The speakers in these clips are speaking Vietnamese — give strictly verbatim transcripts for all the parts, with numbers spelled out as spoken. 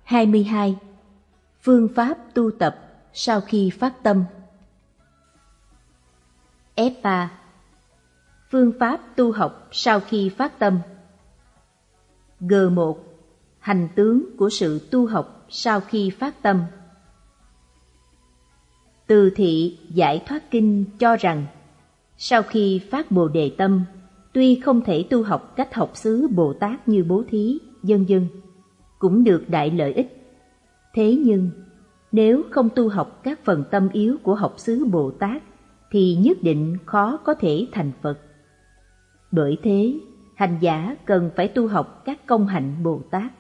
hai mươi hai. Phương pháp tu tập sau khi phát tâm. F ba. Phương pháp tu học sau khi phát tâm. G một. Hành tướng của sự tu học sau khi phát tâm. Từ Thị Giải Thoát Kinh cho rằng, sau khi phát Bồ Đề tâm, tuy không thể tu học cách học xứ Bồ Tát như bố thí, vân vân, cũng được đại lợi ích. Thế nhưng, nếu không tu học các phần tâm yếu của học xứ Bồ Tát, thì nhất định khó có thể thành Phật. Bởi thế, hành giả cần phải tu học các công hạnh Bồ Tát.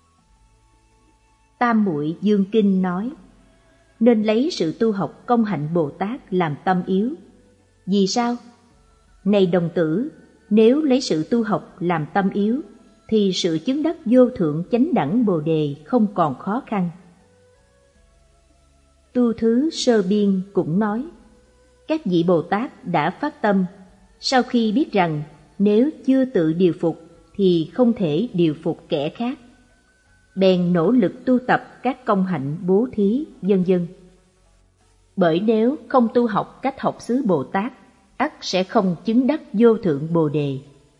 Tam Muội Dương Kinh nói, nên lấy sự tu học công hạnh Bồ Tát làm tâm yếu. Vì sao? Này đồng tử, nếu lấy sự tu học làm tâm yếu, thì sự chứng đắc vô thượng chánh đẳng Bồ Đề không còn khó khăn. Tu Thứ Sơ Biên cũng nói, các vị Bồ Tát đã phát tâm, sau khi biết rằng nếu chưa tự điều phục thì không thể điều phục kẻ khác, bèn nỗ lực tu tập các công hạnh bố thí, vân vân. Bởi nếu không tu học cách học xứ Bồ Tát, ắt sẽ không chứng đắc vô thượng Bồ Đề.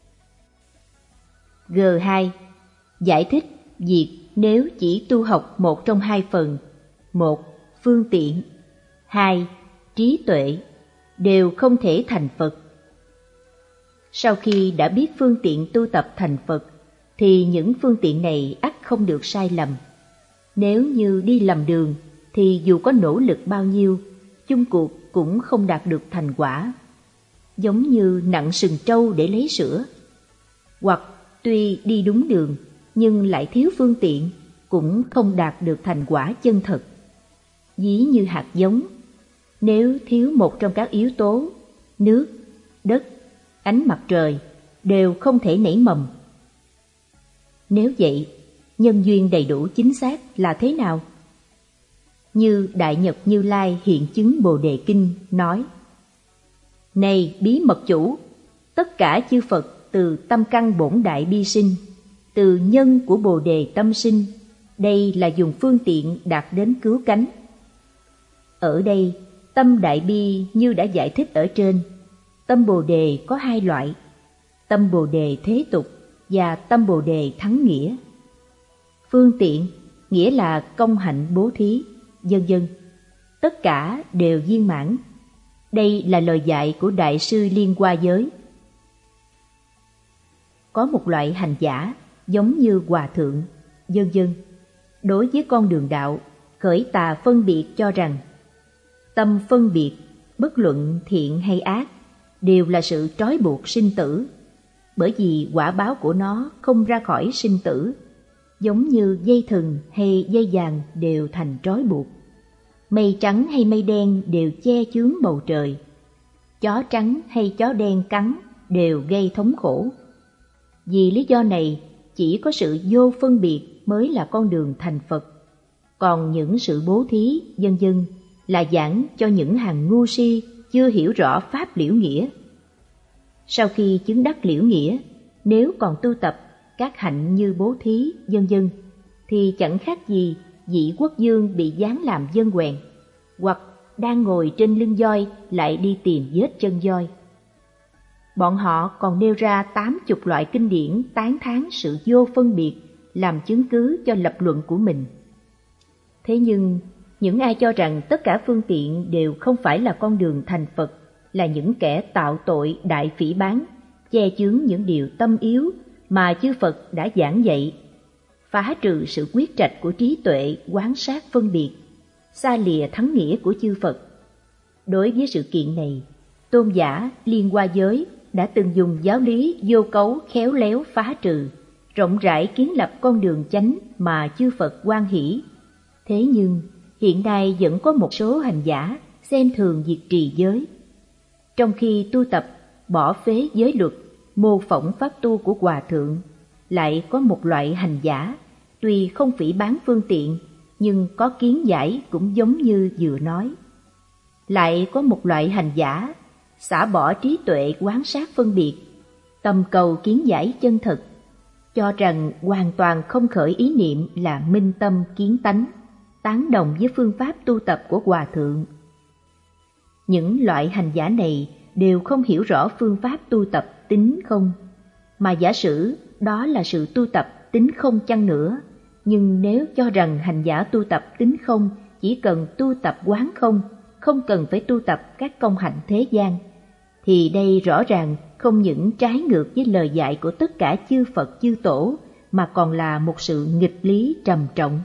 G hai. Giải thích việc nếu chỉ tu học một trong hai phần, một, phương tiện, hai, trí tuệ, đều không thể thành Phật. Sau khi đã biết phương tiện tu tập thành Phật, thì những phương tiện này ắt không được sai lầm. Nếu như đi lầm đường, thì dù có nỗ lực bao nhiêu, chung cuộc cũng không đạt được thành quả. Giống như nặng sừng trâu để lấy sữa. Hoặc tuy đi đúng đường, nhưng lại thiếu phương tiện, cũng không đạt được thành quả chân thật. Ví như hạt giống, nếu thiếu một trong các yếu tố, nước, đất, ánh mặt trời, đều không thể nảy mầm. Nếu vậy, nhân duyên đầy đủ chính xác là thế nào? Như Đại Nhật Như Lai Hiện Chứng Bồ Đề Kinh nói, này bí mật chủ, tất cả chư Phật từ tâm căn bổn đại bi sinh, từ nhân của Bồ Đề tâm sinh, đây là dùng phương tiện đạt đến cứu cánh. Ở đây, tâm đại bi như đã giải thích ở trên, tâm Bồ Đề có hai loại, tâm Bồ Đề thế tục và tâm Bồ Đề thắng nghĩa. Phương tiện nghĩa là công hạnh bố thí, vân vân, tất cả đều viên mãn. Đây là lời dạy của Đại sư Liên Hoa Giới. Có một loại hành giả giống như hòa thượng, vân vân, đối với con đường đạo khởi tà phân biệt cho rằng tâm phân biệt, bất luận thiện hay ác, đều là sự trói buộc sinh tử, bởi vì quả báo của nó không ra khỏi sinh tử, giống như dây thừng hay dây vàng đều thành trói buộc. Mây trắng hay mây đen đều che chướng bầu trời, chó trắng hay chó đen cắn đều gây thống khổ. Vì lý do này, chỉ có sự vô phân biệt mới là con đường thành Phật, còn những sự bố thí, vân vân là giảng cho những hàng ngu si chưa hiểu rõ pháp liễu nghĩa. Sau khi chứng đắc liễu nghĩa, nếu còn tu tập các hạnh như bố thí, vân vân, thì chẳng khác gì vị quốc vương bị giáng làm dân quèn, hoặc đang ngồi trên lưng voi lại đi tìm vết chân voi. Bọn họ còn nêu ra tám chục loại kinh điển tán thán sự vô phân biệt làm chứng cứ cho lập luận của mình. Thế nhưng, những ai cho rằng tất cả phương tiện đều không phải là con đường thành Phật là những kẻ tạo tội đại phỉ báng, che chướng những điều tâm yếu mà chư Phật đã giảng dạy, phá trừ sự quyết trạch của trí tuệ quán sát phân biệt, xa lìa thắng nghĩa của chư Phật. Đối với sự kiện này, tôn giả Liên Hoa Giới đã từng dùng giáo lý vô cấu khéo léo phá trừ, rộng rãi kiến lập con đường chánh mà chư Phật hoan hỷ. Thế nhưng, hiện nay vẫn có một số hành giả xem thường việc trì giới. Trong khi tu tập bỏ phế giới luật, mô phỏng pháp tu của Hòa Thượng, lại có một loại hành giả, tuy không phỉ báng phương tiện, nhưng có kiến giải cũng giống như vừa nói. Lại có một loại hành giả, xả bỏ trí tuệ quán sát phân biệt, tầm cầu kiến giải chân thực. cho rằng hoàn toàn không khởi ý niệm là minh tâm kiến tánh, tán đồng với phương pháp tu tập của Hòa Thượng. Những loại hành giả này đều không hiểu rõ phương pháp tu tập tính không, mà giả sử đó là sự tu tập tính không chăng nữa, nhưng nếu cho rằng hành giả tu tập tính không chỉ cần tu tập quán không, không cần phải tu tập các công hạnh thế gian, thì đây rõ ràng không những trái ngược với lời dạy của tất cả chư Phật chư Tổ, mà còn là một sự nghịch lý trầm trọng.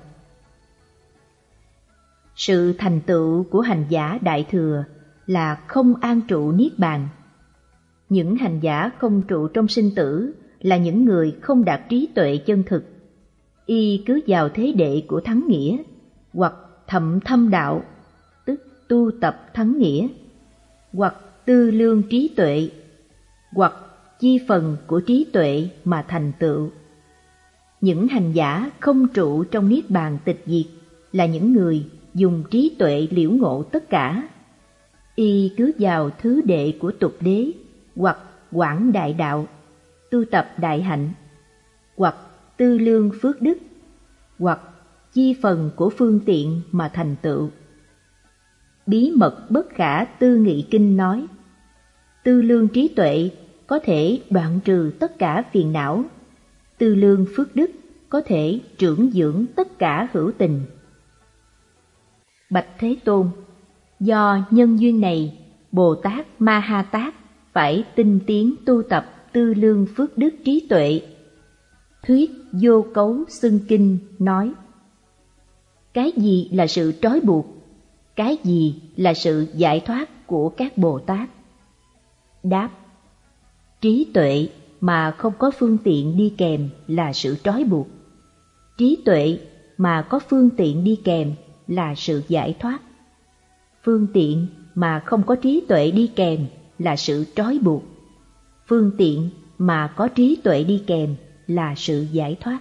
Sự thành tựu của hành giả Đại Thừa là không an trụ niết bàn. Những hành giả không trụ trong sinh tử là những người không đạt trí tuệ chân thực. Y cứ vào thế đệ của thắng nghĩa, hoặc thậm thâm đạo, tức tu tập thắng nghĩa, hoặc tư lương trí tuệ, hoặc chi phần của trí tuệ mà thành tựu. Những hành giả không trụ trong niết bàn tịch diệt là những người dùng trí tuệ liễu ngộ tất cả. Y cứ vào thứ đệ của tục đế, hoặc quảng đại đạo, tu tập đại hạnh, hoặc tư lương phước đức, hoặc chi phần của phương tiện mà thành tựu. Bí mật bất khả tư nghị kinh nói, tư lương trí tuệ có thể đoạn trừ tất cả phiền não, tư lương phước đức có thể trưởng dưỡng tất cả hữu tình. Bạch Thế Tôn, do nhân duyên này, Bồ Tát Ma Ha Tát phải tinh tiến tu tập tư lương phước đức trí tuệ. Thuyết Vô Cấu Xưng Kinh nói, cái gì là sự trói buộc, cái gì là sự giải thoát của các Bồ Tát? Đáp, trí tuệ mà không có phương tiện đi kèm là sự trói buộc, trí tuệ mà có phương tiện đi kèm là sự giải thoát, phương tiện mà không có trí tuệ đi kèm là sự trói buộc, phương tiện mà có trí tuệ đi kèm là sự giải thoát.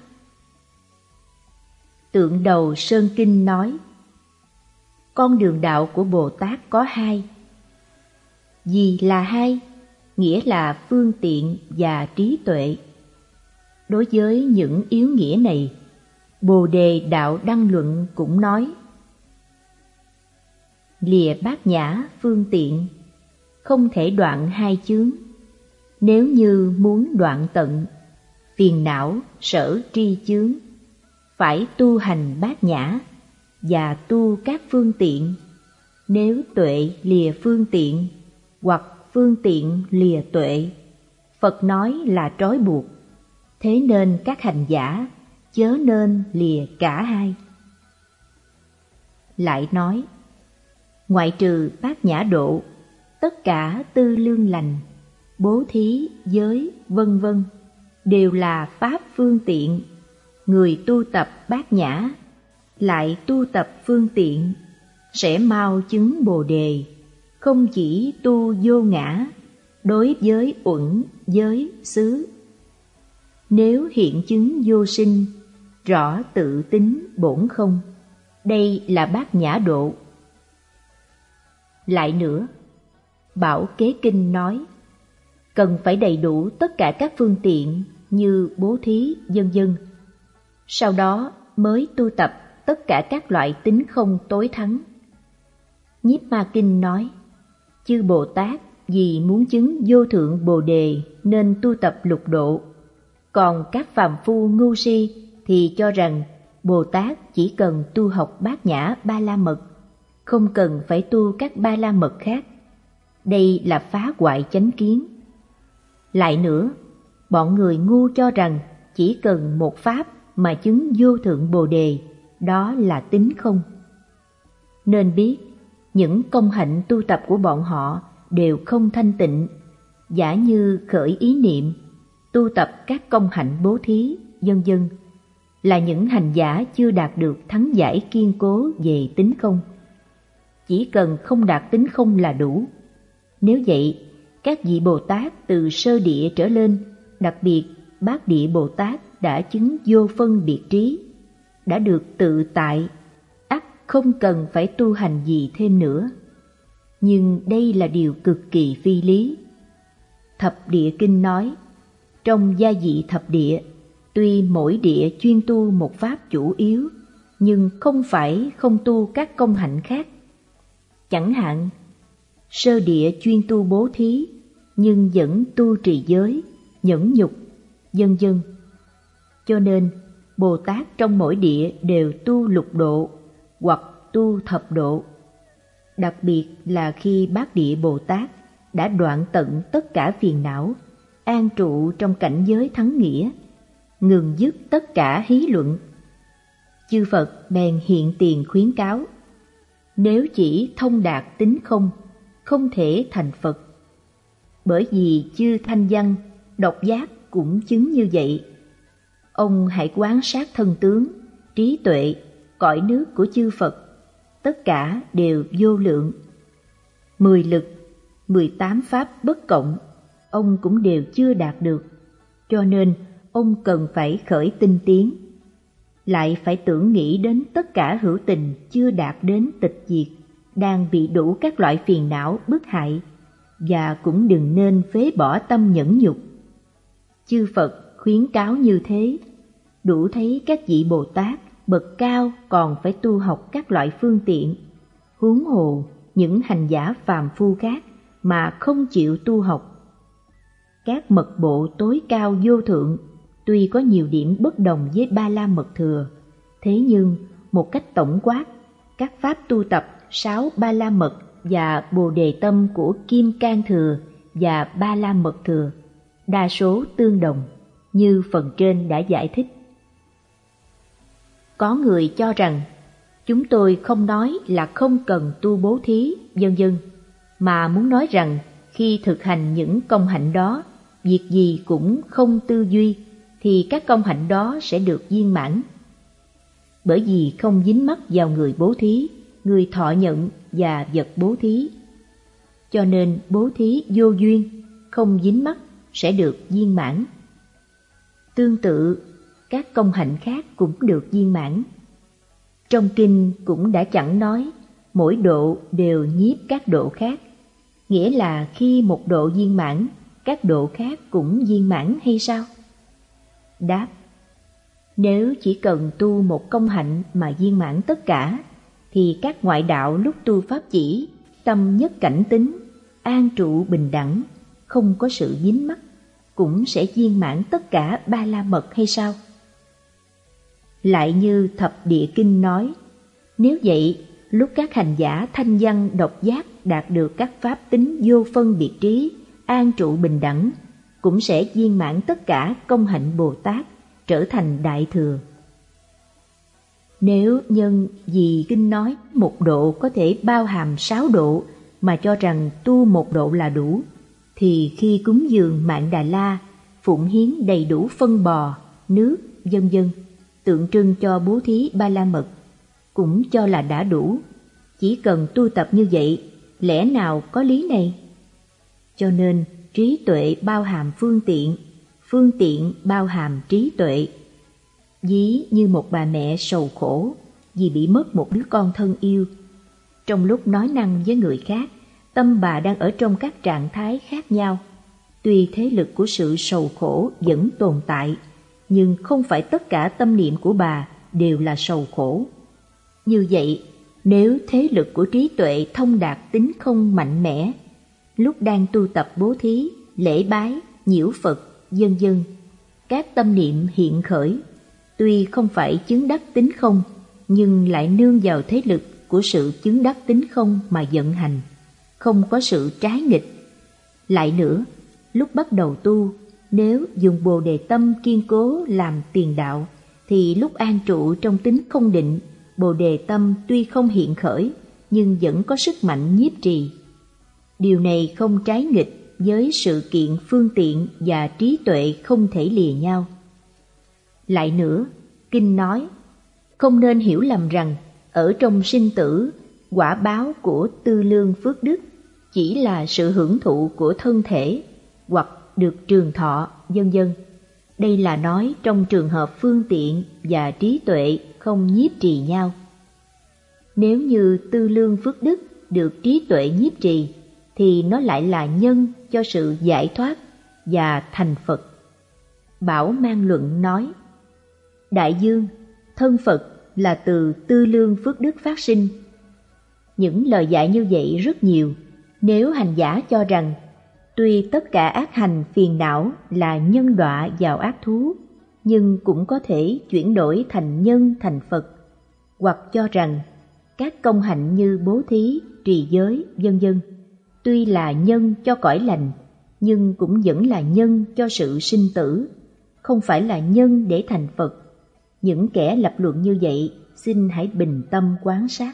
Tượng Đầu Sơn Kinh nói, con đường đạo của Bồ Tát có hai. Gì là hai? Nghĩa là phương tiện và trí tuệ. Đối với những yếu nghĩa này, Bồ Đề Đạo Đăng Luận cũng nói, lìa bát nhã phương tiện, không thể đoạn hai chướng. Nếu như muốn đoạn tận, phiền não sở tri chướng, phải tu hành bát nhã và tu các phương tiện. Nếu tuệ lìa phương tiện, hoặc phương tiện lìa tuệ, Phật nói là trói buộc. Thế nên các hành giả chớ nên lìa cả hai. Lại nói, ngoại trừ bát nhã độ, tất cả tư lương lành, bố thí, giới, vân vân đều là pháp phương tiện. Người tu tập bát nhã lại tu tập phương tiện sẽ mau chứng Bồ Đề, không chỉ tu vô ngã đối với uẩn giới xứ. Nếu hiện chứng vô sinh, rõ tự tính bổn không, đây là bát nhã độ. Lại nữa, Bảo Kế Kinh nói, cần phải đầy đủ tất cả các phương tiện như bố thí, vân vân. Sau đó mới tu tập tất cả các loại tính không tối thắng. Nhiếp Ma Kinh nói, chư Bồ Tát vì muốn chứng vô thượng Bồ Đề nên tu tập lục độ, còn các phàm phu ngu si thì cho rằng Bồ Tát chỉ cần tu học bát nhã ba la mật, không cần phải tu các ba la mật khác. Đây là phá hoại chánh kiến. Lại nữa, bọn người ngu cho rằng chỉ cần một pháp mà chứng vô thượng Bồ Đề, đó là tính không. Nên biết, những công hạnh tu tập của bọn họ đều không thanh tịnh, giả như khởi ý niệm, tu tập các công hạnh bố thí, vân vân, là những hành giả chưa đạt được thắng giải kiên cố về tính không. Chỉ cần không đạt tính không là đủ. Nếu vậy, các vị Bồ Tát từ sơ địa trở lên, đặc biệt bát địa Bồ Tát đã chứng vô phân biệt trí, đã được tự tại, ắt không cần phải tu hành gì thêm nữa. Nhưng đây là điều cực kỳ phi lý. Thập Địa Kinh nói, trong gia vị thập địa, Tuy mỗi địa chuyên tu một pháp chủ yếu, nhưng không phải không tu các công hạnh khác. Chẳng hạn, sơ địa chuyên tu bố thí, nhưng vẫn tu trì giới, nhẫn nhục, vân vân. Cho nên, Bồ Tát trong mỗi địa đều tu lục độ hoặc tu thập độ. Đặc biệt là khi Bát Địa Bồ Tát đã đoạn tận tất cả phiền não, an trụ trong cảnh giới thắng nghĩa, ngừng dứt tất cả hí luận. Chư Phật bèn hiện tiền khuyến cáo, nếu chỉ thông đạt tính không, không thể thành Phật. Bởi vì chư thanh văn, độc giác cũng chứng như vậy. Ông hãy quán sát thân tướng, trí tuệ, cõi nước của chư Phật, tất cả đều vô lượng. Mười lực, mười tám pháp bất cộng, ông cũng đều chưa đạt được, cho nên ông cần phải khởi tinh tiến. Lại phải tưởng nghĩ đến tất cả hữu tình chưa đạt đến tịch diệt, đang bị đủ các loại phiền não bức hại, và cũng đừng nên phế bỏ tâm nhẫn nhục. Chư Phật khuyến cáo như thế, đủ thấy các vị Bồ Tát bậc cao còn phải tu học các loại phương tiện, huống hồ những hành giả phàm phu khác mà không chịu tu học. Các mật bộ tối cao vô thượng tuy có nhiều điểm bất đồng với Ba La Mật Thừa, thế nhưng một cách tổng quát, các pháp tu tập sáu Ba La Mật và Bồ Đề Tâm của Kim Cang Thừa và Ba La Mật Thừa đa số tương đồng, như phần trên đã giải thích. Có người cho rằng chúng tôi không nói là không cần tu bố thí, vân vân, mà muốn nói rằng khi thực hành những công hạnh đó, việc gì cũng không tư duy, thì các công hạnh đó sẽ được viên mãn. Bởi vì không dính mắc vào người bố thí, người thọ nhận và vật bố thí, cho nên bố thí vô duyên, không dính mắc sẽ được viên mãn. Tương tự, các công hạnh khác cũng được viên mãn. Trong kinh cũng đã chẳng nói mỗi độ đều nhiếp các độ khác, nghĩa là khi một độ viên mãn, các độ khác cũng viên mãn hay sao? Đáp: nếu chỉ cần tu một công hạnh mà viên mãn tất cả, thì các ngoại đạo lúc tu pháp chỉ, tâm nhất cảnh tính, an trụ bình đẳng, không có sự dính mắc, cũng sẽ viên mãn tất cả Ba La Mật hay sao? Lại như Thập Địa Kinh nói, nếu vậy, lúc các hành giả thanh văn độc giác đạt được các pháp tính vô phân biệt trí, an trụ bình đẳng, cũng sẽ viên mãn tất cả công hạnh Bồ Tát, trở thành Đại Thừa. Nếu nhân vì kinh nói một độ có thể bao hàm sáu độ mà cho rằng tu một độ là đủ, thì khi cúng dường Mạn Đà La, phụng hiến đầy đủ phân bò, nước, vân vân, tượng trưng cho bố thí Ba La Mật, cũng cho là đã đủ. Chỉ cần tu tập như vậy, lẽ nào có lý này? Cho nên trí tuệ bao hàm phương tiện, phương tiện bao hàm trí tuệ. Ví như một bà mẹ sầu khổ vì bị mất một đứa con thân yêu. Trong lúc nói năng với người khác, tâm bà đang ở trong các trạng thái khác nhau. Tuy thế lực của sự sầu khổ vẫn tồn tại, nhưng không phải tất cả tâm niệm của bà đều là sầu khổ. Như vậy, nếu thế lực của trí tuệ thông đạt tính không mạnh mẽ, lúc đang tu tập bố thí, lễ bái, nhiễu Phật, vân vân, các tâm niệm hiện khởi, tuy không phải chứng đắc tính không, nhưng lại nương vào thế lực của sự chứng đắc tính không mà vận hành, không có sự trái nghịch. Lại nữa, lúc bắt đầu tu, nếu dùng Bồ Đề Tâm kiên cố làm tiền đạo, thì lúc an trụ trong tính không định, Bồ Đề Tâm tuy không hiện khởi, nhưng vẫn có sức mạnh nhiếp trì. Điều này không trái nghịch với sự kiện phương tiện và trí tuệ không thể lìa nhau. Lại nữa, kinh nói, không nên hiểu lầm rằng ở trong sinh tử, quả báo của tư lương phước đức chỉ là sự hưởng thụ của thân thể hoặc được trường thọ, vân vân. Đây là nói trong trường hợp phương tiện và trí tuệ không nhiếp trì nhau. Nếu như tư lương phước đức được trí tuệ nhiếp trì, thì nó lại là nhân cho sự giải thoát và thành Phật. Bảo Mang Luận nói, Đại dương, thân Phật là từ tư lương phước đức phát sinh. Những lời dạy như vậy rất nhiều. Nếu hành giả cho rằng tuy tất cả ác hành phiền não là nhân đọa vào ác thú, nhưng cũng có thể chuyển đổi thành nhân thành Phật, hoặc cho rằng các công hạnh như bố thí, trì giới, vân vân tuy là nhân cho cõi lành, nhưng cũng vẫn là nhân cho sự sinh tử, không phải là nhân để thành Phật. Những kẻ lập luận như vậy, xin hãy bình tâm quán sát.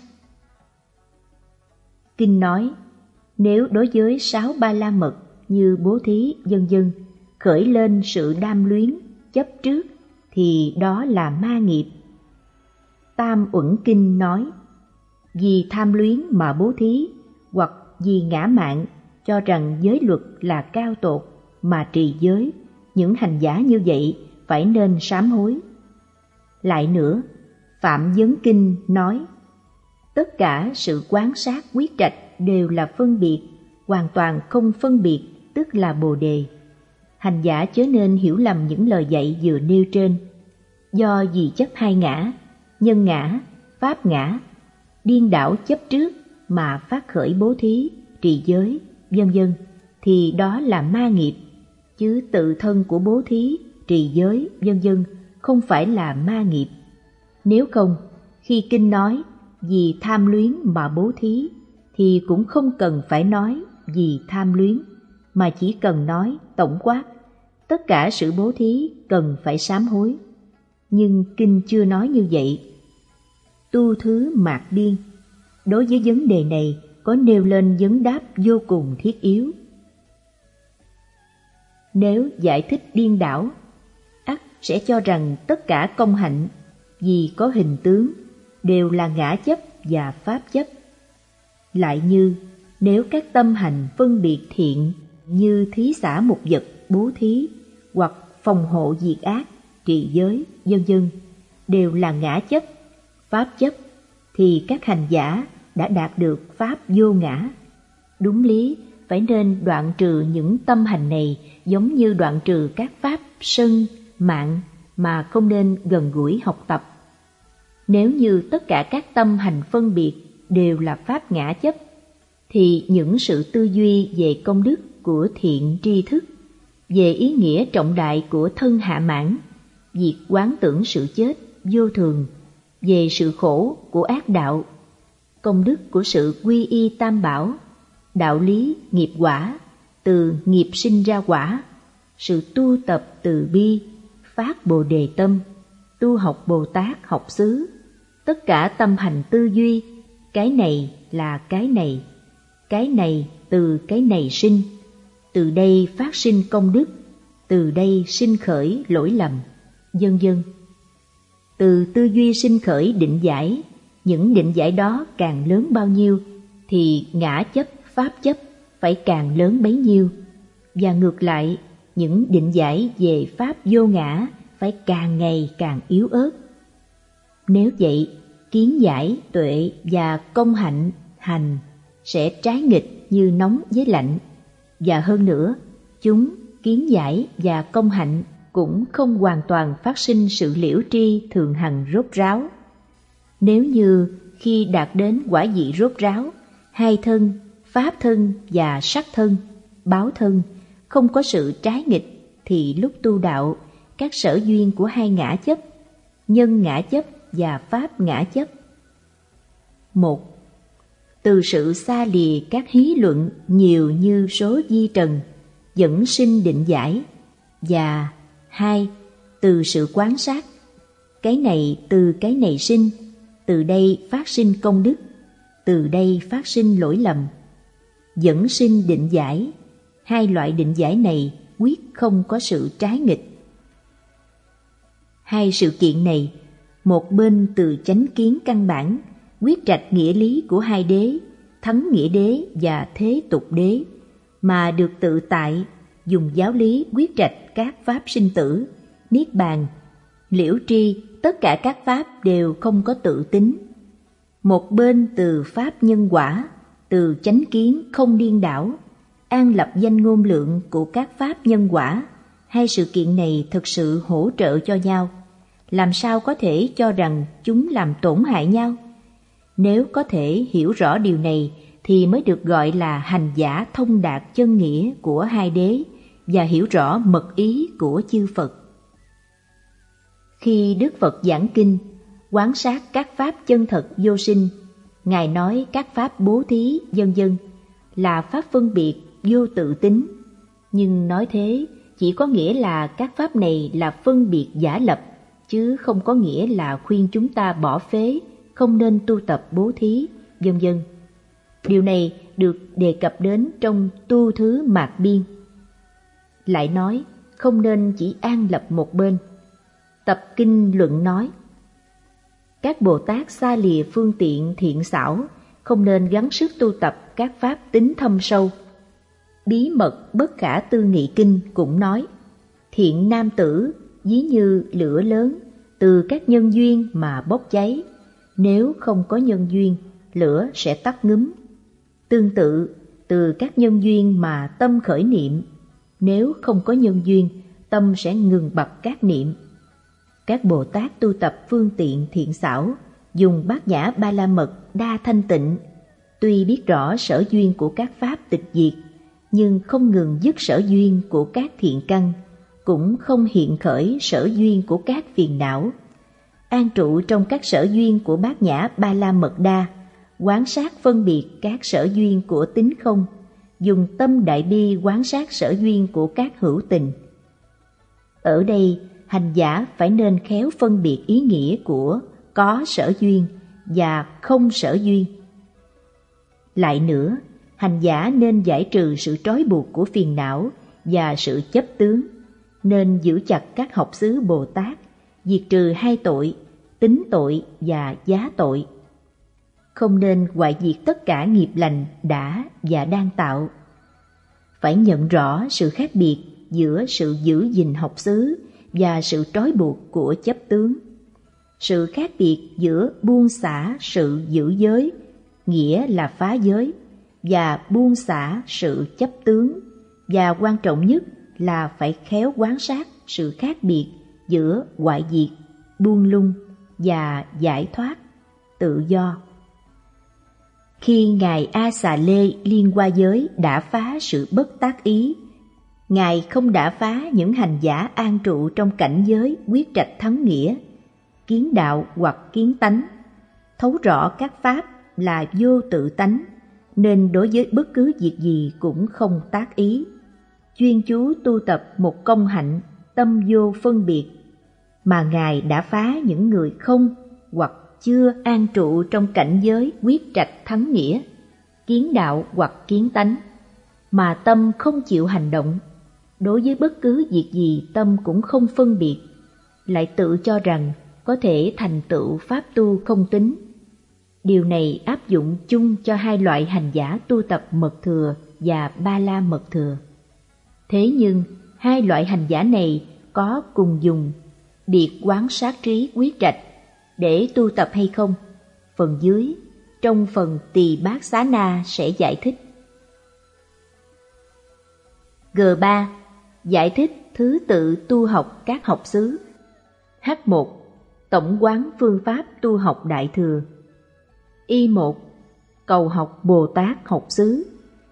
Kinh nói, nếu đối với sáu ba la mật như bố thí, vân vân khởi lên sự đam luyến, chấp trước, thì đó là ma nghiệp. Tam Uẩn Kinh nói, vì tham luyến mà bố thí, hoặc vì ngã mạn cho rằng giới luật là cao tột mà trì giới, những hành giả như vậy phải nên sám hối. Lại nữa, Phạm Vấn Kinh nói, tất cả sự quán sát quyết trạch đều là phân biệt, hoàn toàn không phân biệt tức là Bồ Đề. Hành giả chớ nên hiểu lầm những lời dạy vừa nêu trên. Do vì chấp hai ngã, nhân ngã, pháp ngã, điên đảo chấp trước mà phát khởi bố thí, trì giới, vân vân, thì đó là ma nghiệp, chứ tự thân của bố thí, trì giới, vân vân không phải là ma nghiệp. Nếu không, khi kinh nói vì tham luyến mà bố thí, thì cũng không cần phải nói vì tham luyến, mà chỉ cần nói tổng quát, tất cả sự bố thí cần phải sám hối. Nhưng kinh chưa nói như vậy. Tu thứ mạt điên, đối với vấn đề này có nêu lên vấn đáp vô cùng thiết yếu. Nếu giải thích điên đảo, ắt sẽ cho rằng tất cả công hạnh vì có hình tướng đều là ngã chấp và pháp chấp. Lại như nếu các tâm hành phân biệt thiện như thí xả một vật, bố thí, hoặc phòng hộ diệt ác, trì giới, vân vân đều là ngã chấp, pháp chấp, thì các hành giả đã đạt được pháp vô ngã. Đúng lý phải nên đoạn trừ những tâm hành này, giống như đoạn trừ các pháp sân, mạn, mà không nên gần gũi học tập. Nếu như tất cả các tâm hành phân biệt đều là pháp ngã chấp, thì những sự tư duy về công đức của thiện tri thức, về ý nghĩa trọng đại của thân hạ mãn, việc quán tưởng sự chết vô thường, về sự khổ của ác đạo, công đức của sự quy y tam bảo, đạo lý nghiệp quả, từ nghiệp sinh ra quả, sự tu tập từ bi, phát bồ đề tâm, tu học Bồ Tát học xứ, tất cả tâm hành tư duy, cái này là cái này, cái này từ cái này sinh, từ đây phát sinh công đức, từ đây sinh khởi lỗi lầm, vân vân. Từ tư duy sinh khởi định giải, những định giải đó càng lớn bao nhiêu, thì ngã chấp, pháp chấp phải càng lớn bấy nhiêu. Và ngược lại, những định giải về pháp vô ngã phải càng ngày càng yếu ớt. Nếu vậy, kiến giải, tuệ và công hạnh, hành sẽ trái nghịch như nóng với lạnh. Và hơn nữa, chúng, kiến giải và công hạnh cũng không hoàn toàn phát sinh sự liễu tri thường hằng rốt ráo. Nếu như khi đạt đến quả vị rốt ráo, hai thân, pháp thân và sắc thân, báo thân không có sự trái nghịch, thì lúc tu đạo, các sở duyên của hai ngã chấp, nhân ngã chấp và pháp ngã chấp. Một, từ sự xa lìa các hí luận nhiều như số di trần, dẫn sinh định giải. Và hai, từ sự quán sát, cái này từ cái này sinh, từ đây phát sinh công đức, từ đây phát sinh lỗi lầm, dẫn sinh định giải. Hai loại định giải này quyết không có sự trái nghịch. Hai sự kiện này, một bên từ chánh kiến căn bản, quyết trạch nghĩa lý của hai đế, thắng nghĩa đế và thế tục đế, mà được tự tại, dùng giáo lý quyết trạch các pháp sinh tử, niết bàn, liễu tri tất cả các pháp đều không có tự tính. Một bên từ pháp nhân quả, từ chánh kiến không điên đảo, an lập danh ngôn lượng của các pháp nhân quả. Hai sự kiện này thực sự hỗ trợ cho nhau, làm sao có thể cho rằng chúng làm tổn hại nhau? Nếu có thể hiểu rõ điều này thì mới được gọi là hành giả thông đạt chân nghĩa của hai đế và hiểu rõ mật ý của chư Phật. Khi Đức Phật giảng kinh, quán sát các pháp chân thật vô sinh, Ngài nói các pháp bố thí vân vân là pháp phân biệt vô tự tính, nhưng nói thế chỉ có nghĩa là các pháp này là phân biệt giả lập, chứ không có nghĩa là khuyên chúng ta bỏ phế, không nên tu tập bố thí, vân vân. Điều này được đề cập đến trong Tu Thứ Mạt Biên. Lại nói không nên chỉ an lập một bên. Tập Kinh Luận nói, các Bồ Tát xa lìa phương tiện thiện xảo, không nên gắng sức tu tập các pháp tính thâm sâu. Bí mật Bất Khả Tư Nghị Kinh cũng nói, thiện nam tử ví như lửa lớn, từ các nhân duyên mà bốc cháy. Nếu không có nhân duyên, lửa sẽ tắt ngúm. Tương tự, từ các nhân duyên mà tâm khởi niệm. Nếu không có nhân duyên, tâm sẽ ngừng bặt các niệm. Các Bồ Tát tu tập phương tiện thiện xảo, dùng bát nhã ba la mật đa thanh tịnh, tuy biết rõ sở duyên của các pháp tịch diệt, nhưng không ngừng dứt sở duyên của các thiện căn, cũng không hiện khởi sở duyên của các phiền não. An trụ trong các sở duyên của bát nhã ba la mật đa, quán sát phân biệt các sở duyên của tính không, dùng tâm đại bi quán sát sở duyên của các hữu tình. Ở đây, hành giả phải nên khéo phân biệt ý nghĩa của có sở duyên và không sở duyên. Lại nữa, hành giả nên giải trừ sự trói buộc của phiền não và sự chấp tướng, nên giữ chặt các học xứ Bồ Tát, diệt trừ hai tội, tính tội và giá tội. Không nên hoại diệt tất cả nghiệp lành đã và đang tạo. Phải nhận rõ sự khác biệt giữa sự giữ gìn học xứ và sự trói buộc của chấp tướng. Sự khác biệt giữa buông xả sự giữ giới, nghĩa là phá giới, và buông xả sự chấp tướng, và quan trọng nhất là phải khéo quan sát sự khác biệt giữa hoại diệt, buông lung và giải thoát, tự do. Khi Ngài A Xà Lê Liên Hoa Giới đã phá sự bất tác ý, Ngài không đã phá những hành giả an trụ trong cảnh giới quyết trạch thắng nghĩa, kiến đạo hoặc kiến tánh, thấu rõ các pháp là vô tự tánh, nên đối với bất cứ việc gì cũng không tác ý, chuyên chú tu tập một công hạnh tâm vô phân biệt, mà Ngài đã phá những người không hoặc chưa an trụ trong cảnh giới quyết trạch thắng nghĩa, kiến đạo hoặc kiến tánh, mà tâm không chịu hành động. Đối với bất cứ việc gì tâm cũng không phân biệt, lại tự cho rằng có thể thành tựu pháp tu không tính. Điều này áp dụng chung cho hai loại hành giả tu tập mật thừa và ba la mật thừa. Thế nhưng hai loại hành giả này có cùng dùng biệt quán sát trí quyết trạch để tu tập hay không? Phần dưới, trong phần Tỳ Bát Xá Na sẽ giải thích. G ba. Giải thích thứ tự tu học các học xứ. H một. Tổng quán phương pháp tu học Đại Thừa. Y một. Cầu học Bồ Tát học xứ.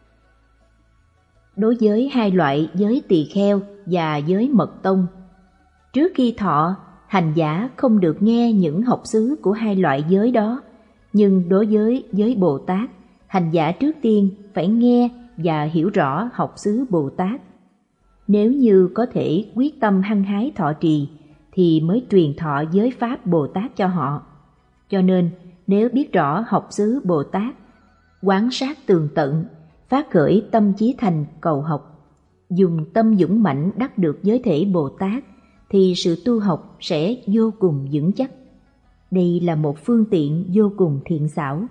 Đối với hai loại giới tỳ kheo và giới mật tông, trước khi thọ, hành giả không được nghe những học xứ của hai loại giới đó, nhưng đối với giới Bồ Tát, hành giả trước tiên phải nghe và hiểu rõ học xứ Bồ Tát. Nếu như có thể quyết tâm hăng hái thọ trì, thì mới truyền thọ giới pháp Bồ Tát cho họ. Cho nên, nếu biết rõ học xứ Bồ Tát, quán sát tường tận, phát khởi tâm chí thành cầu học, dùng tâm dũng mãnh đắc được giới thể Bồ Tát, thì sự tu học sẽ vô cùng vững chắc. Đây là một phương tiện vô cùng thiện xảo.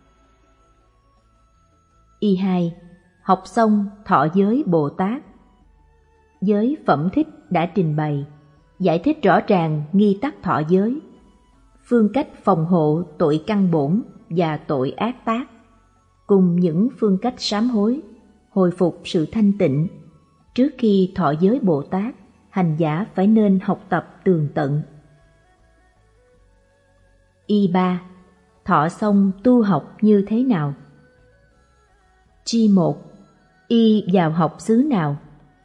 Y hai. Học xong thọ giới Bồ Tát. Giới Phẩm Thích đã trình bày, giải thích rõ ràng nghi tắc thọ giới, phương cách phòng hộ tội căn bổn và tội ác tác, cùng những phương cách sám hối, hồi phục sự thanh tịnh. Trước khi thọ giới Bồ Tát, hành giả phải nên học tập tường tận. Y ba. Thọ xong tu học như thế nào? Chi một. Y vào học xứ nào?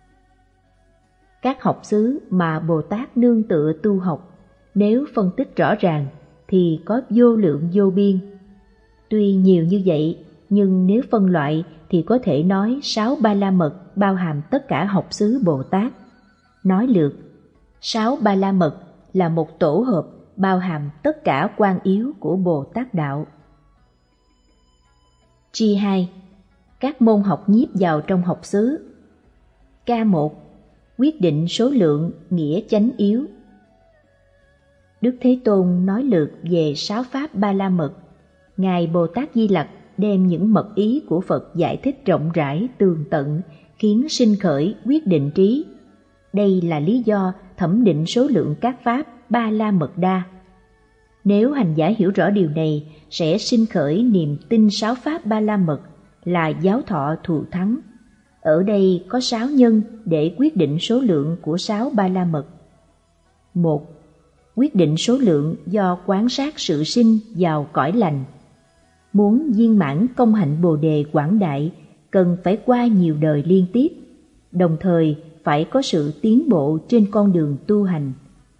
Các học xứ mà Bồ Tát nương tựa tu học, nếu phân tích rõ ràng thì có vô lượng vô biên. Tuy nhiều như vậy, nhưng nếu phân loại thì có thể nói sáu ba la mật bao hàm tất cả học xứ Bồ Tát. Nói lược, sáu ba la mật là một tổ hợp bao hàm tất cả quan yếu của Bồ Tát đạo. Chi hai. Các môn học nhiếp vào trong học xứ. Ca một. Quyết định số lượng nghĩa chánh yếu. Đức Thế Tôn nói lược về sáu pháp ba la mật. Ngài Bồ Tát Di Lặc đem những mật ý của Phật giải thích rộng rãi tường tận, khiến sinh khởi quyết định trí. Đây là lý do thẩm định số lượng các pháp ba la mật đa. Nếu hành giả hiểu rõ điều này, sẽ sinh khởi niềm tin sáu pháp ba la mật là giáo thọ thù thắng. Ở đây có sáu nhân để quyết định số lượng của sáu ba la mật. Một. Quyết định số lượng do quán sát sự sinh vào cõi lành. Muốn viên mãn công hạnh Bồ đề quảng đại, cần phải qua nhiều đời liên tiếp, đồng thời phải có sự tiến bộ trên con đường tu hành.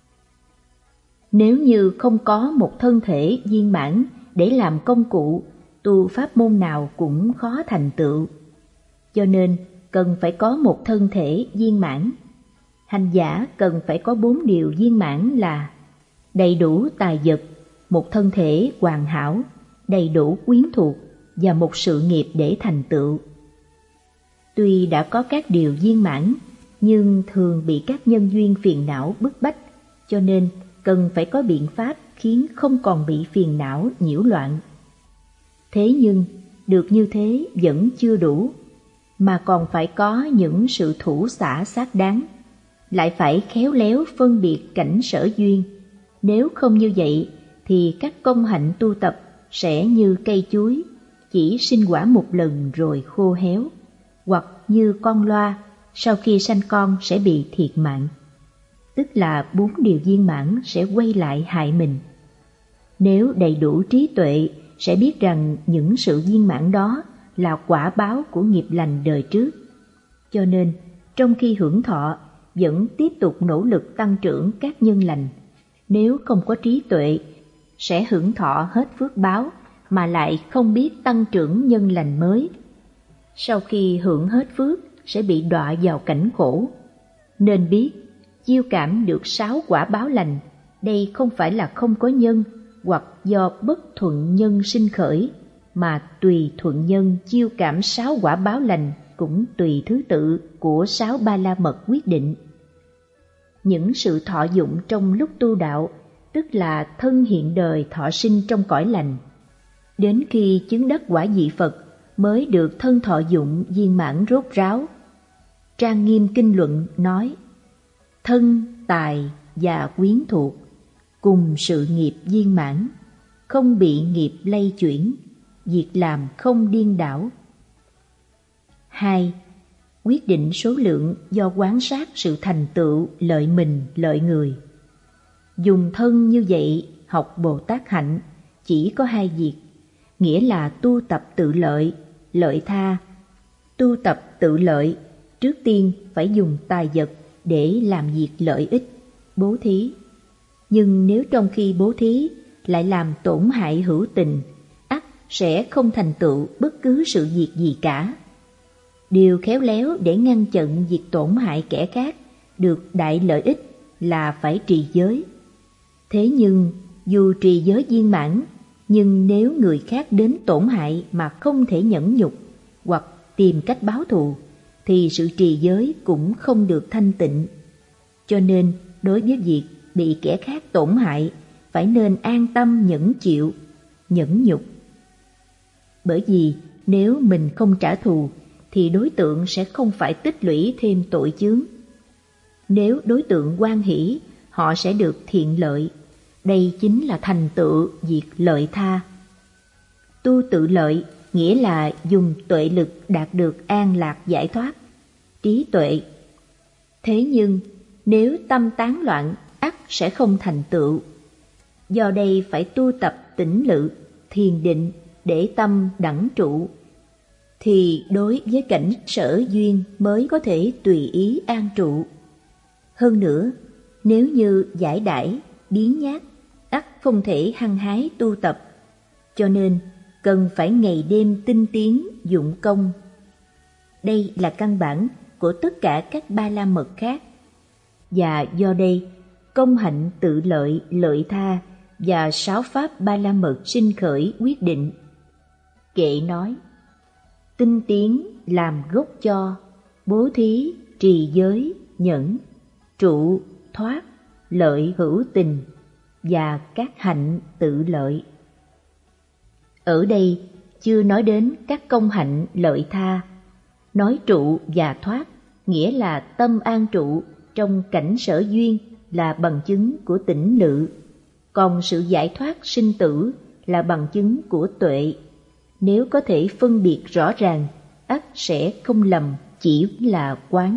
Nếu như không có một thân thể viên mãn để làm công cụ, tu pháp môn nào cũng khó thành tựu. Cho nên cần phải có một thân thể viên mãn. Hành giả cần phải có bốn điều viên mãn là đầy đủ tài vật, một thân thể hoàn hảo, đầy đủ quyến thuộc và một sự nghiệp để thành tựu. Tuy đã có các điều viên mãn, nhưng thường bị các nhân duyên phiền não bức bách, cho nên cần phải có biện pháp khiến không còn bị phiền não nhiễu loạn. Thế nhưng, được như thế vẫn chưa đủ, mà còn phải có những sự thủ xả xác đáng, lại phải khéo léo phân biệt cảnh sở duyên. Nếu không như vậy, thì các công hạnh tu tập sẽ như cây chuối, chỉ sinh quả một lần rồi khô héo, hoặc như con loa, sau khi sanh con sẽ bị thiệt mạng. Tức là bốn điều viên mãn sẽ quay lại hại mình. Nếu đầy đủ trí tuệ, sẽ biết rằng những sự viên mãn đó là quả báo của nghiệp lành đời trước. Cho nên, trong khi hưởng thọ, vẫn tiếp tục nỗ lực tăng trưởng các nhân lành. Nếu không có trí tuệ, sẽ hưởng thọ hết phước báo mà lại không biết tăng trưởng nhân lành mới. Sau khi hưởng hết phước, sẽ bị đọa vào cảnh khổ. Nên biết, chiêu cảm được sáu quả báo lành, đây không phải là không có nhân hoặc do bất thuận nhân sinh khởi, mà tùy thuận nhân chiêu cảm sáu quả báo lành cũng tùy thứ tự của sáu ba la mật quyết định. Những sự thọ dụng trong lúc tu đạo, tức là thân hiện đời thọ sinh trong cõi lành. Đến khi chứng đắc quả vị Phật mới được thân thọ dụng viên mãn rốt ráo. Trang Nghiêm Kinh Luận nói: thân, tài và quyến thuộc cùng sự nghiệp viên mãn, không bị nghiệp lay chuyển, việc làm không điên đảo. Hai. Quyết định số lượng do quán sát sự thành tựu lợi mình lợi người. Dùng thân như vậy học Bồ Tát hạnh chỉ có hai việc, nghĩa là tu tập tự lợi, lợi tha. Tu tập tự lợi, trước tiên phải dùng tài vật để làm việc lợi ích, bố thí. Nhưng nếu trong khi bố thí lại làm tổn hại hữu tình, ắt sẽ không thành tựu bất cứ sự việc gì cả. Điều khéo léo để ngăn chặn việc tổn hại kẻ khác được đại lợi ích là phải trì giới. Thế nhưng dù trì giới viên mãn, nhưng nếu người khác đến tổn hại mà không thể nhẫn nhục hoặc tìm cách báo thù, thì sự trì giới cũng không được thanh tịnh. Cho nên đối với việc bị kẻ khác tổn hại, phải nên an tâm nhẫn chịu, nhẫn nhục. Bởi vì nếu mình không trả thù, thì đối tượng sẽ không phải tích lũy thêm tội chướng. Nếu đối tượng hoan hỷ, họ sẽ được thiện lợi. Đây chính là thành tựu việc lợi tha. Tu tự lợi nghĩa là dùng tuệ lực đạt được an lạc giải thoát, trí tuệ. Thế nhưng nếu tâm tán loạn, ắt sẽ không thành tựu. Do đây phải tu tập tĩnh lự, thiền định để tâm đẳng trụ, thì đối với cảnh sở duyên mới có thể tùy ý an trụ. Hơn nữa, nếu như giải đãi, biến nhát, ắt không thể hăng hái tu tập, cho nên cần phải ngày đêm tinh tiến dụng công. Đây là căn bản của tất cả các ba la mật khác, và do đây công hạnh tự lợi, lợi tha và sáu pháp ba la mật sinh khởi quyết định. Kệ nói: tinh tiến làm gốc cho, bố thí, trì giới, nhẫn, trụ, thoát, lợi hữu tình và các hạnh tự lợi. Ở đây chưa nói đến các công hạnh lợi tha. Nói trụ và thoát nghĩa là tâm an trụ trong cảnh sở duyên là bằng chứng của tỉnh lự, còn sự giải thoát sinh tử là bằng chứng của tuệ. Nếu có thể phân biệt rõ ràng, ắt sẽ không lầm, chỉ là quán.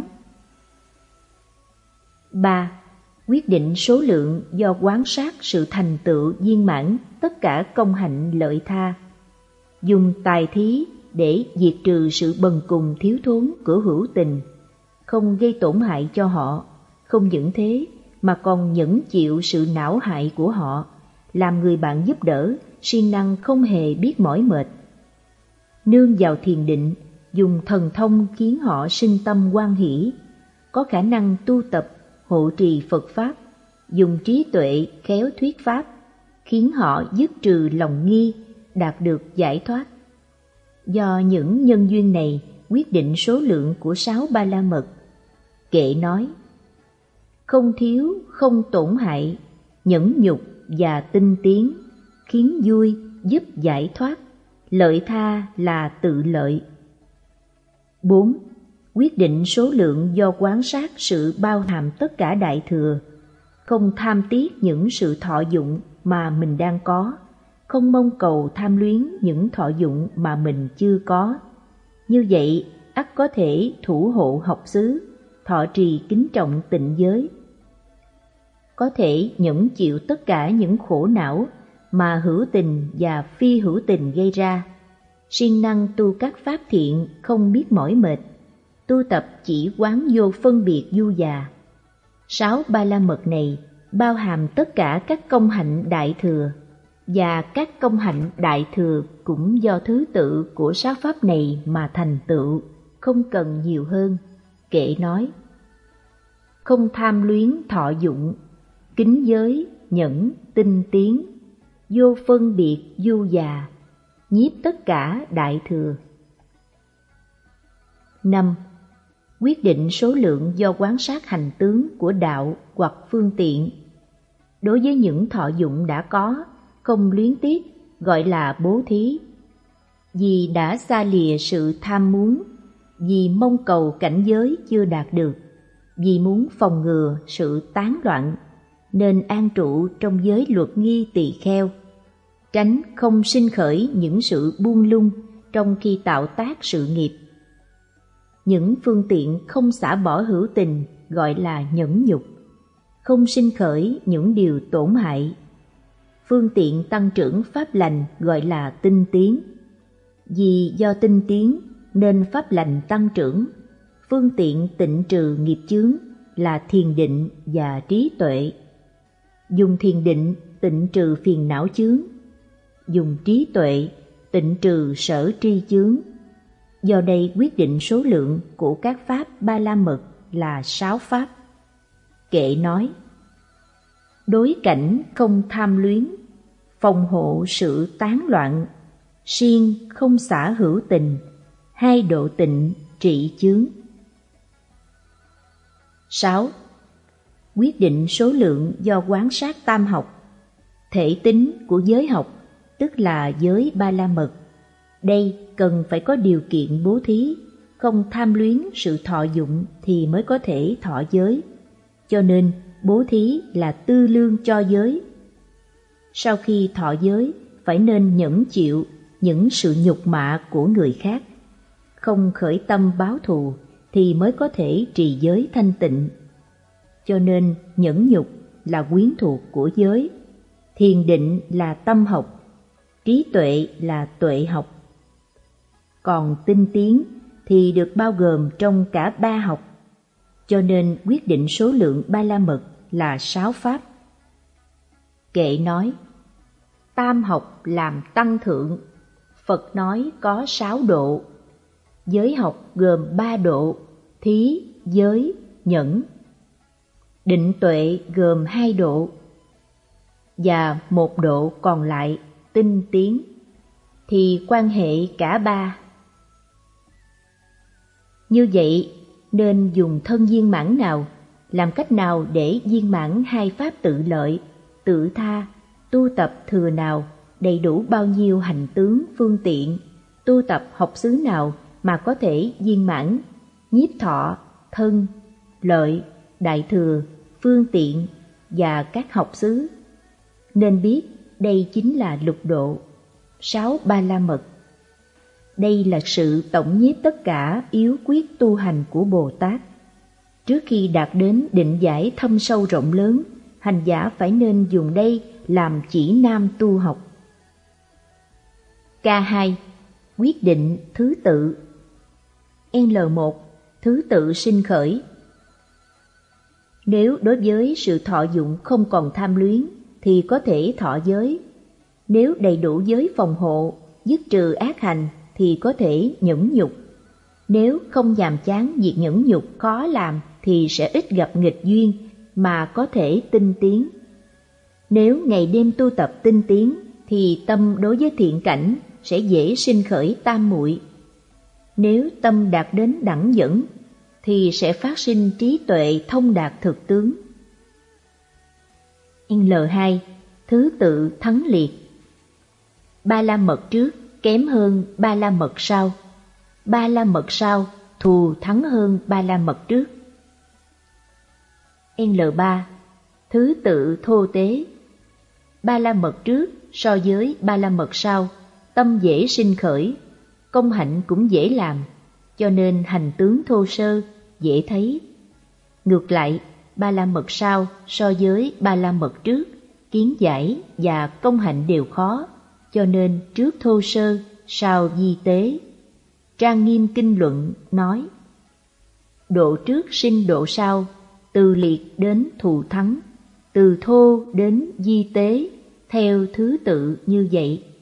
ba. Quyết định số lượng do quán sát sự thành tựu viên mãn tất cả công hạnh lợi tha. Dùng tài thí để diệt trừ sự bần cùng thiếu thốn của hữu tình, không gây tổn hại cho họ. Không những thế mà còn nhẫn chịu sự não hại của họ, làm người bạn giúp đỡ, siêng năng không hề biết mỏi mệt. Nương vào thiền định, dùng thần thông khiến họ sinh tâm hoan hỷ, có khả năng tu tập, hộ trì Phật Pháp, dùng trí tuệ khéo thuyết Pháp, khiến họ dứt trừ lòng nghi, đạt được giải thoát. Do những nhân duyên này quyết định số lượng của sáu ba la mật. Kệ nói: không thiếu, không tổn hại, nhẫn nhục và tinh tiến, khiến vui, giúp giải thoát, lợi tha là tự lợi. bốn. Quyết định số lượng do quán sát sự bao hàm tất cả đại thừa, không tham tiếc những sự thọ dụng mà mình đang có, không mong cầu tham luyến những thọ dụng mà mình chưa có. Như vậy, ắt có thể thủ hộ học xứ, thọ trì kính trọng tịnh giới. Có thể nhẫn chịu tất cả những khổ não mà hữu tình và phi hữu tình gây ra, siêng năng tu các pháp thiện không biết mỏi mệt, tu tập chỉ quán vô phân biệt du già. Sáu ba la mật này bao hàm tất cả các công hạnh đại thừa, và các công hạnh đại thừa cũng do thứ tự của sáu pháp này mà thành tựu, không cần nhiều hơn. Kệ nói: không tham luyến thọ dụng, kính giới, nhẫn, tinh tiến, vô phân biệt du già, nhiếp tất cả đại thừa. năm. Quyết định số lượng do quán sát hành tướng của đạo hoặc phương tiện. Đối với những thọ dụng đã có, không luyến tiếc, gọi là bố thí. Vì đã xa lìa sự tham muốn, vì mong cầu cảnh giới chưa đạt được, vì muốn phòng ngừa sự tán loạn, nên an trụ trong giới luật nghi tỳ kheo, tránh không sinh khởi những sự buông lung trong khi tạo tác sự nghiệp. Những phương tiện không xả bỏ hữu tình gọi là nhẫn nhục, không sinh khởi những điều tổn hại. Phương tiện tăng trưởng pháp lành gọi là tinh tiến. Vì do tinh tiến nên pháp lành tăng trưởng. Phương tiện tịnh trừ nghiệp chướng là thiền định và trí tuệ. Dùng thiền định tịnh trừ phiền não chướng, dùng trí tuệ tịnh trừ sở tri chướng. Do đây quyết định số lượng của các pháp ba la mật là sáu pháp. Kệ nói: đối cảnh không tham luyến, phòng hộ sự tán loạn, siêng không xả hữu tình, hai độ tịnh trị chướng. sáu. Quyết định số lượng do quán sát tam học, thể tính của giới học, tức là giới ba la mật. Đây cần phải có điều kiện bố thí, không tham luyến sự thọ dụng thì mới có thể thọ giới. Cho nên bố thí là tư lương cho giới. Sau khi thọ giới, phải nên nhẫn chịu những sự nhục mạ của người khác, không khởi tâm báo thù thì mới có thể trì giới thanh tịnh. Cho nên nhẫn nhục là quyến thuộc của giới. thiền định là tâm học, trí tuệ là tuệ học. Còn tinh tiến thì được bao gồm trong cả ba học, cho nên quyết định số lượng ba la mật là sáu pháp. Kệ nói, tam học làm tăng thượng, Phật nói có sáu độ. Giới học gồm ba độ, thí, giới, nhẫn. Định tuệ gồm hai độ, và một độ còn lại, tinh tiến, thì quan hệ cả ba. Như vậy, nên dùng thân viên mãn nào, làm cách nào để viên mãn hai pháp tự lợi, tự tha, tu tập thừa nào, đầy đủ bao nhiêu hành tướng phương tiện, tu tập học xứ nào mà có thể viên mãn nhiếp thọ, thân, lợi, đại thừa, phương tiện và các học xứ. Nên biết đây chính là lục độ, sáu ba la mật. Đây là sự tổng nhiếp tất cả yếu quyết tu hành của Bồ Tát. Trước khi đạt đến định giải thâm sâu rộng lớn, hành giả phải nên dùng đây làm chỉ nam tu học. K hai. Quyết định thứ tự. L một. Thứ tự sinh khởi. Nếu đối với sự thọ dụng không còn tham luyến thì có thể thọ giới. Nếu đầy đủ giới phòng hộ, dứt trừ ác hành thì có thể nhẫn nhục. Nếu không nhàm chán việc nhẫn nhục khó làm thì sẽ ít gặp nghịch duyên mà có thể tinh tiến. Nếu ngày đêm tu tập tinh tiến thì tâm đối với thiện cảnh sẽ dễ sinh khởi tam muội. Nếu tâm đạt đến đẳng dẫn thì sẽ phát sinh trí tuệ thông đạt thực tướng. L hai. Thứ tự thắng liệt. Ba la mật trước kém hơn ba la mật sau, ba la mật sau thù thắng hơn ba la mật trước. L ba. Thứ tự thô tế. Ba la mật trước so với ba la mật sau, tâm dễ sinh khởi, công hạnh cũng dễ làm, cho nên hành tướng thô sơ, dễ thấy. Ngược lại, ba la mật sau so với ba la mật trước, kiến giải và công hạnh đều khó, cho nên trước thô sơ, sau di tế. Trang Nghiêm Kinh Luận nói, độ trước sinh độ sau, từ liệt đến thù thắng, từ thô đến di tế, theo thứ tự như vậy.